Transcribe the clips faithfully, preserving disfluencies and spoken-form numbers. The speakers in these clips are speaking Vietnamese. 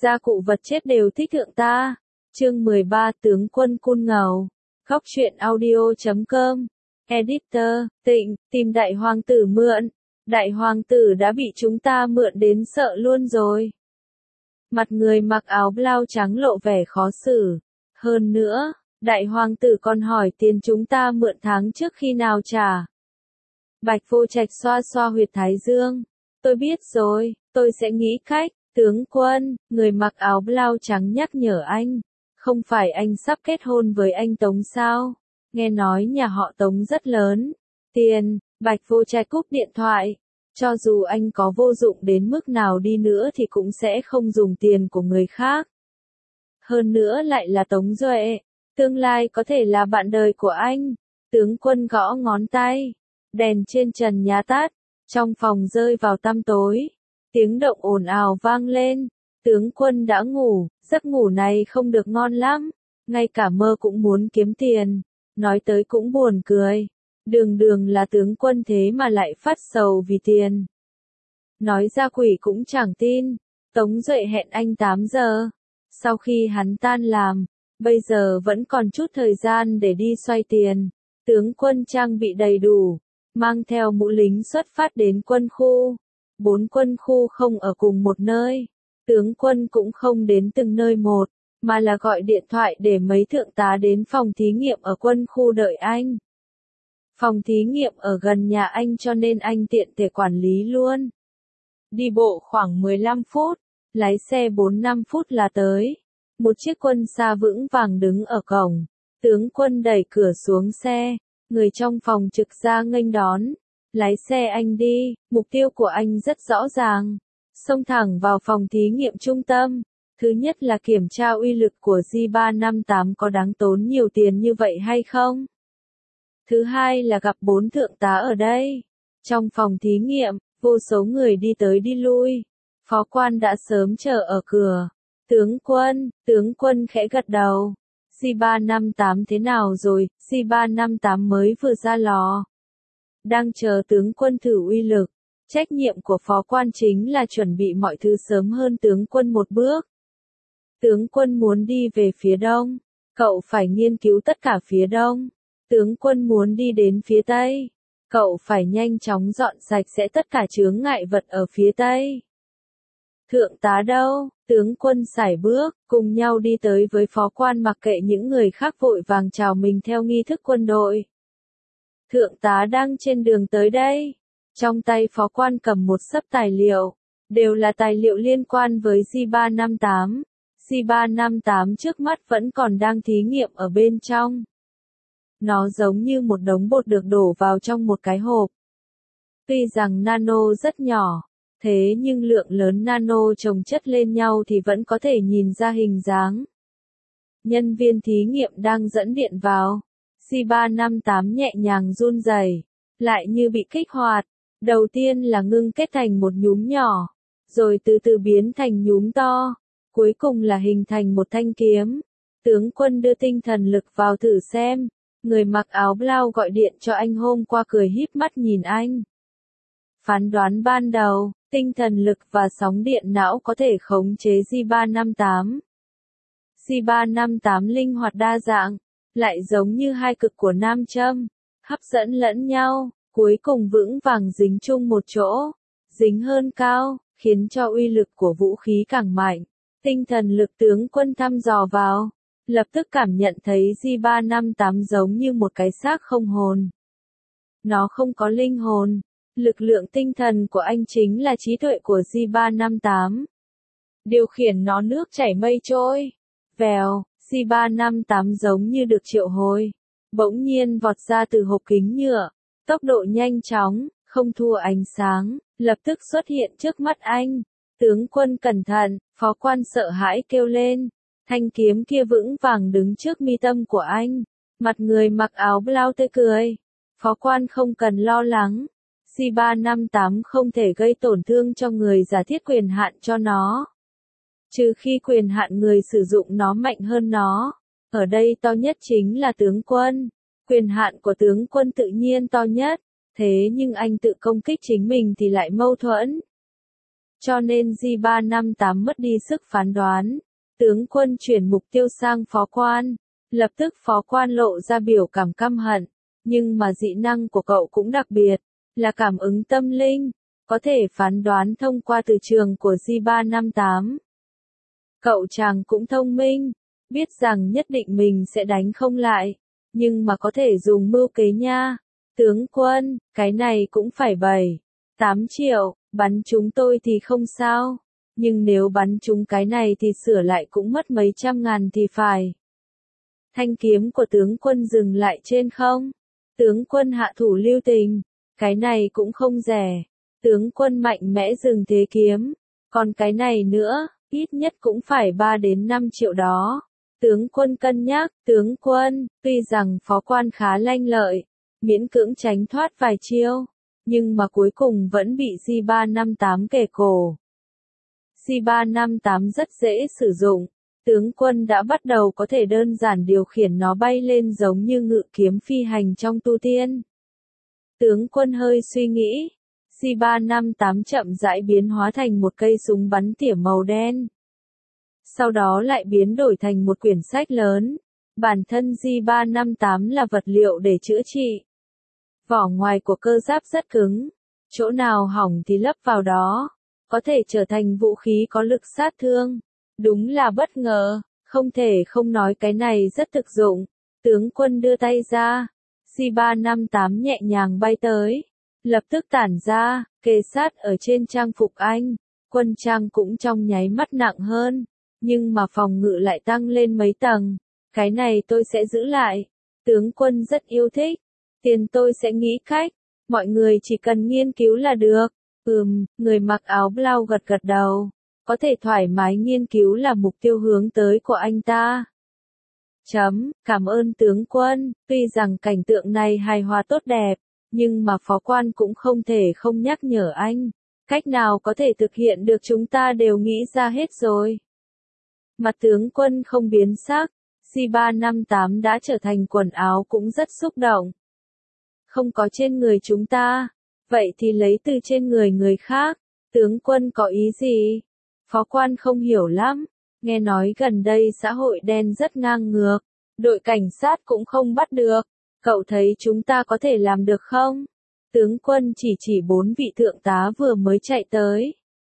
gia cụ vật chết đều thích thượng ta. Chương mười ba Tướng quân cun ngầu. Góc truyện audio chấm com. Editor, Tịnh, tìm đại hoàng tử mượn. Đại hoàng tử đã bị chúng ta mượn đến sợ luôn rồi. Mặt người mặc áo blau trắng lộ vẻ khó xử. Hơn nữa, đại hoàng tử còn hỏi tiền chúng ta mượn tháng trước khi nào trả. Bạch Vô Trạch xoa xoa huyệt thái dương. Tôi biết rồi, tôi sẽ nghĩ cách. Tướng quân, người mặc áo blau trắng nhắc nhở anh. Không phải anh sắp kết hôn với anh Tống sao? Nghe nói nhà họ Tống rất lớn. Tiền, Bạch Vô Trạch cúp điện thoại. Cho dù anh có vô dụng đến mức nào đi nữa thì cũng sẽ không dùng tiền của người khác. Hơn nữa lại là Tống Duệ. Tương lai có thể là bạn đời của anh. Tướng quân gõ ngón tay. Đèn trên trần nhà tắt. Trong phòng rơi vào tăm tối. Tiếng động ồn ào vang lên. Tướng quân đã ngủ. Giấc ngủ này không được ngon lắm. Ngay cả mơ cũng muốn kiếm tiền. Nói tới cũng buồn cười. Đường đường là tướng quân thế mà lại phát sầu vì tiền. Nói ra quỷ cũng chẳng tin. Tống Duệ hẹn anh tám giờ. Sau khi hắn tan làm, bây giờ vẫn còn chút thời gian để đi xoay tiền. Tướng quân trang bị đầy đủ, mang theo mũ lính xuất phát đến quân khu. Bốn quân khu không ở cùng một nơi. Tướng quân cũng không đến từng nơi một, mà là gọi điện thoại để mấy thượng tá đến phòng thí nghiệm ở quân khu đợi anh. Phòng thí nghiệm ở gần nhà anh cho nên anh tiện thể quản lý luôn. Đi bộ khoảng mười lăm phút, lái xe bốn năm phút là tới. Một chiếc quân xa vững vàng đứng ở cổng. Tướng quân đẩy cửa xuống xe, người trong phòng trực ra nghênh đón. Lái xe anh đi, mục tiêu của anh rất rõ ràng. Xông thẳng vào phòng thí nghiệm trung tâm. Thứ nhất là kiểm tra uy lực của G ba năm tám có đáng tốn nhiều tiền như vậy hay không. Thứ hai là gặp bốn thượng tá ở đây. Trong phòng thí nghiệm, vô số người đi tới đi lui. Phó quan đã sớm chờ ở cửa. Tướng quân, tướng quân khẽ gật đầu. G ba năm tám thế nào rồi? G ba năm tám mới vừa ra lò. Đang chờ tướng quân thử uy lực. Trách nhiệm của phó quan chính là chuẩn bị mọi thứ sớm hơn tướng quân một bước. Tướng quân muốn đi về phía đông. Cậu phải nghiên cứu tất cả phía đông. Tướng quân muốn đi đến phía tây. Cậu phải nhanh chóng dọn sạch sẽ tất cả chướng ngại vật ở phía tây. Thượng tá đâu? Tướng quân sải bước, cùng nhau đi tới với phó quan mặc kệ những người khác vội vàng chào mình theo nghi thức quân đội. Thượng tá đang trên đường tới đây. Trong tay phó quan cầm một xấp tài liệu. Đều là tài liệu liên quan với G ba năm tám. G ba năm tám trước mắt vẫn còn đang thí nghiệm ở bên trong. Nó giống như một đống bột được đổ vào trong một cái hộp. Tuy rằng nano rất nhỏ, thế nhưng lượng lớn nano chồng chất lên nhau thì vẫn có thể nhìn ra hình dáng. Nhân viên thí nghiệm đang dẫn điện vào. G ba năm tám nhẹ nhàng run rẩy, lại như bị kích hoạt. Đầu tiên là ngưng kết thành một nhúm nhỏ, rồi từ từ biến thành nhúm to, cuối cùng là hình thành một thanh kiếm. Tướng quân đưa tinh thần lực vào thử xem. Người mặc áo blau gọi điện cho anh hôm qua cười híp mắt nhìn anh. Phán đoán ban đầu, tinh thần lực và sóng điện não có thể khống chế G ba năm tám. G ba năm tám linh hoạt đa dạng, lại giống như hai cực của nam châm, hấp dẫn lẫn nhau, cuối cùng vững vàng dính chung một chỗ, dính hơn cao, khiến cho uy lực của vũ khí càng mạnh. Tinh thần lực tướng quân thăm dò vào. Lập tức cảm nhận thấy G ba năm tám giống như một cái xác không hồn. Nó không có linh hồn. Lực lượng tinh thần của anh chính là trí tuệ của G ba năm tám. Điều khiển nó nước chảy mây trôi. Vèo, G ba năm tám giống như được triệu hồi. Bỗng nhiên vọt ra từ hộp kính nhựa. Tốc độ nhanh chóng, không thua ánh sáng, lập tức xuất hiện trước mắt anh. Tướng quân cẩn thận, phó quan sợ hãi kêu lên. Thanh kiếm kia vững vàng đứng trước mi tâm của anh. Mặt người mặc áo blau tươi cười. Phó quan không cần lo lắng. G ba năm tám không thể gây tổn thương cho người giả thiết quyền hạn cho nó. Trừ khi quyền hạn người sử dụng nó mạnh hơn nó. Ở đây to nhất chính là tướng quân. Quyền hạn của tướng quân tự nhiên to nhất. Thế nhưng anh tự công kích chính mình thì lại mâu thuẫn. cho nên J ba năm tám mất đi sức phán đoán. Tướng quân chuyển mục tiêu sang phó quan, lập tức phó quan lộ ra biểu cảm căm hận, nhưng mà dị năng của cậu cũng đặc biệt, là cảm ứng tâm linh, có thể phán đoán thông qua từ trường của J ba năm tám. Cậu chàng cũng thông minh, biết rằng nhất định mình sẽ đánh không lại, nhưng mà có thể dùng mưu kế nha. Tướng quân, cái này cũng phải bảy, tám triệu, bắn chúng tôi thì không sao, nhưng nếu bắn chúng cái này thì sửa lại cũng mất mấy trăm ngàn thì phải. Thanh kiếm của tướng quân dừng lại trên không. Tướng quân hạ thủ lưu tình, cái này cũng không rẻ. Tướng quân mạnh mẽ dừng thế kiếm, còn cái này nữa, ít nhất cũng phải ba đến năm triệu đó. Tướng quân cân nhắc, tướng quân, tuy rằng phó quan khá lanh lợi, miễn cưỡng tránh thoát vài chiêu, nhưng mà cuối cùng vẫn bị J ba năm tám kề cổ. J ba năm tám rất dễ sử dụng, tướng quân đã bắt đầu có thể đơn giản điều khiển nó bay lên giống như ngự kiếm phi hành trong tu tiên. Tướng quân hơi suy nghĩ, J ba năm tám chậm rãi biến hóa thành một cây súng bắn tỉa màu đen. Sau đó lại biến đổi thành một quyển sách lớn. Bản thân J ba năm tám là vật liệu để chữa trị. Vỏ ngoài của cơ giáp rất cứng, chỗ nào hỏng thì lấp vào đó, có thể trở thành vũ khí có lực sát thương. Đúng là bất ngờ, không thể không nói cái này rất thực dụng. Tướng quân đưa tay ra, J ba năm tám nhẹ nhàng bay tới, lập tức tản ra, kề sát ở trên trang phục anh. Quân trang cũng trong nháy mắt nặng hơn, nhưng mà phòng ngự lại tăng lên mấy tầng. Cái này tôi sẽ giữ lại. Tướng quân rất yêu thích. Tiền tôi sẽ nghĩ cách. Mọi người chỉ cần nghiên cứu là được. Ừm, người mặc áo blau gật gật đầu. Có thể thoải mái nghiên cứu là mục tiêu hướng tới của anh ta. Chấm, cảm ơn tướng quân. Tuy rằng cảnh tượng này hài hòa tốt đẹp, nhưng mà phó quan cũng không thể không nhắc nhở anh. Cách nào có thể thực hiện được chúng ta đều nghĩ ra hết rồi. Mặt tướng quân không biến sắc. J ba năm tám đã trở thành quần áo cũng rất xúc động. Không có trên người chúng ta, vậy thì lấy từ trên người người khác. Tướng quân có ý gì? Phó quan không hiểu lắm. Nghe nói gần đây xã hội đen rất ngang ngược, đội cảnh sát cũng không bắt được. Cậu thấy chúng ta có thể làm được không? Tướng quân chỉ chỉ bốn vị thượng tá vừa mới chạy tới.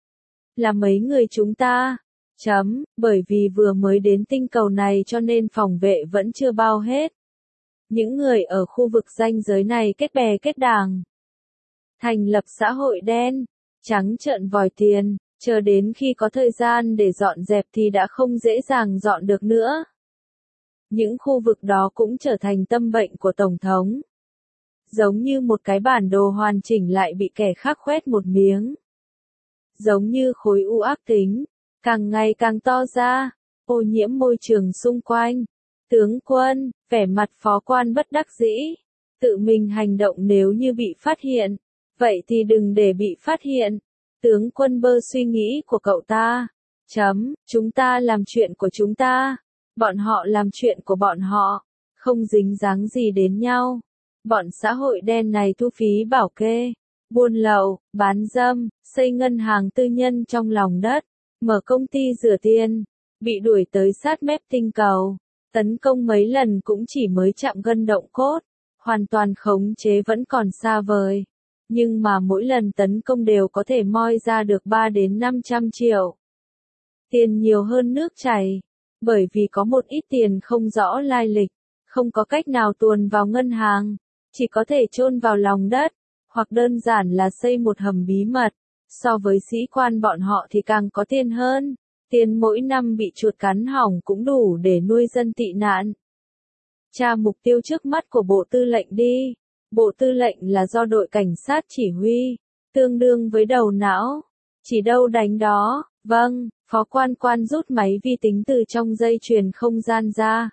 Là mấy người chúng ta? Chấm, bởi vì vừa mới đến tinh cầu này cho nên phòng vệ vẫn chưa bao hết. Những người ở khu vực ranh giới này kết bè kết đảng, thành lập xã hội đen, trắng trợn vòi tiền, chờ đến khi có thời gian để dọn dẹp thì đã không dễ dàng dọn được nữa. Những khu vực đó cũng trở thành tâm bệnh của Tổng thống. Giống như một cái bản đồ hoàn chỉnh lại bị kẻ khác khoét một miếng. Giống như khối u ác tính, càng ngày càng to ra, ô nhiễm môi trường xung quanh. Tướng quân, vẻ mặt phó quan bất đắc dĩ, tự mình hành động nếu như bị phát hiện, vậy thì đừng để bị phát hiện. Tướng quân bơ suy nghĩ của cậu ta. Chấm, chúng ta làm chuyện của chúng ta, bọn họ làm chuyện của bọn họ, không dính dáng gì đến nhau. Bọn xã hội đen này thu phí bảo kê, buôn lậu, bán dâm, xây ngân hàng tư nhân trong lòng đất, mở công ty rửa tiền, bị đuổi tới sát mép tinh cầu, tấn công mấy lần cũng chỉ mới chạm gân động cốt, hoàn toàn khống chế vẫn còn xa vời. Nhưng mà mỗi lần tấn công đều có thể moi ra được ba đến năm trăm triệu. Tiền nhiều hơn nước chảy, bởi vì có một ít tiền không rõ lai lịch, không có cách nào tuồn vào ngân hàng, chỉ có thể chôn vào lòng đất, hoặc đơn giản là xây một hầm bí mật. So với sĩ quan bọn họ thì càng có tiền hơn, tiền mỗi năm bị chuột cắn hỏng cũng đủ để nuôi dân tị nạn. Tra mục tiêu trước mắt của bộ tư lệnh đi. Bộ tư lệnh là do đội cảnh sát chỉ huy, tương đương với đầu não, chỉ đâu đánh đó. Vâng, phó quan quan rút máy vi tính từ trong dây chuyền không gian ra.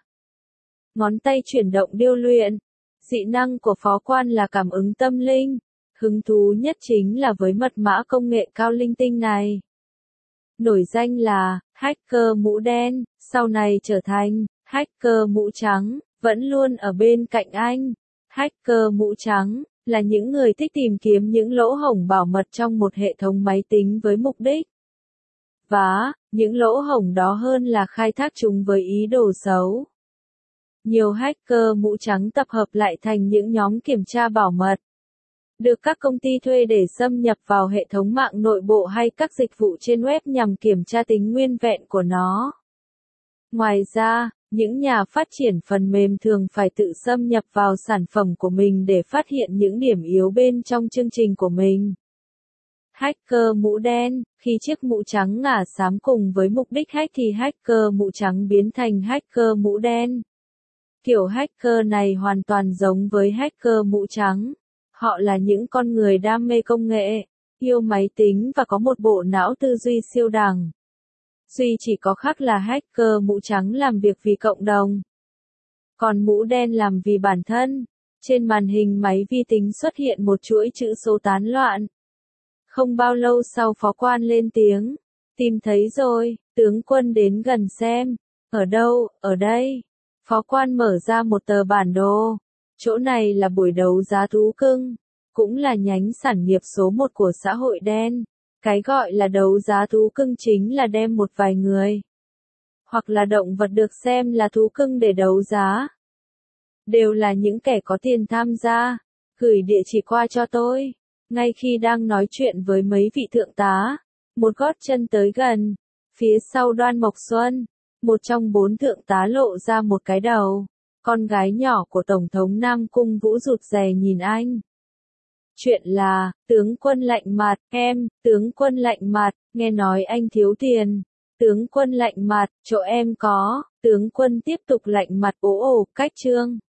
Ngón tay chuyển động điêu luyện. Dị năng của phó quan là cảm ứng tâm linh. Hứng thú nhất chính là với mật mã công nghệ cao linh tinh này. Nổi danh là hacker mũ đen, sau này trở thành hacker mũ trắng, vẫn luôn ở bên cạnh anh. Hacker mũ trắng, là những người thích tìm kiếm những lỗ hổng bảo mật trong một hệ thống máy tính với mục đích phá những lỗ hổng đó hơn là khai thác chúng với ý đồ xấu. Nhiều hacker mũ trắng tập hợp lại thành những nhóm kiểm tra bảo mật, được các công ty thuê để xâm nhập vào hệ thống mạng nội bộ hay các dịch vụ trên web nhằm kiểm tra tính nguyên vẹn của nó. Ngoài ra, những nhà phát triển phần mềm thường phải tự xâm nhập vào sản phẩm của mình để phát hiện những điểm yếu bên trong chương trình của mình. Hacker mũ đen, khi chiếc mũ trắng ngả xám cùng với mục đích hack thì hacker mũ trắng biến thành hacker mũ đen. Kiểu hacker này hoàn toàn giống với hacker mũ trắng. Họ là những con người đam mê công nghệ, yêu máy tính và có một bộ não tư duy siêu đẳng. Duy chỉ có khác là hacker mũ trắng làm việc vì cộng đồng, còn mũ đen làm vì bản thân. Trên màn hình máy vi tính xuất hiện một chuỗi chữ số tán loạn. Không bao lâu sau phó quan lên tiếng, tìm thấy rồi, tướng quân đến gần xem. Ở đâu, ở đây. Phó quan mở ra một tờ bản đồ. Chỗ này là buổi đấu giá thú cưng, cũng là nhánh sản nghiệp số một của xã hội đen. Cái gọi là đấu giá thú cưng chính là đem một vài người, hoặc là động vật được xem là thú cưng để đấu giá. Đều là những kẻ có tiền tham gia. Gửi địa chỉ qua cho tôi. Ngay khi đang nói chuyện với mấy vị thượng tá, một gót chân tới gần. Phía sau Đoan Mộc Xuân, một trong bốn thượng tá lộ ra một cái đầu. Con gái nhỏ của Tổng thống Nam Cung Vũ rụt rè nhìn anh. Chuyện là, tướng quân lạnh mặt, em, tướng quân lạnh mặt, nghe nói anh thiếu tiền. Tướng quân lạnh mặt, chỗ em có, tướng quân tiếp tục lạnh mặt ố ồ, cách trương.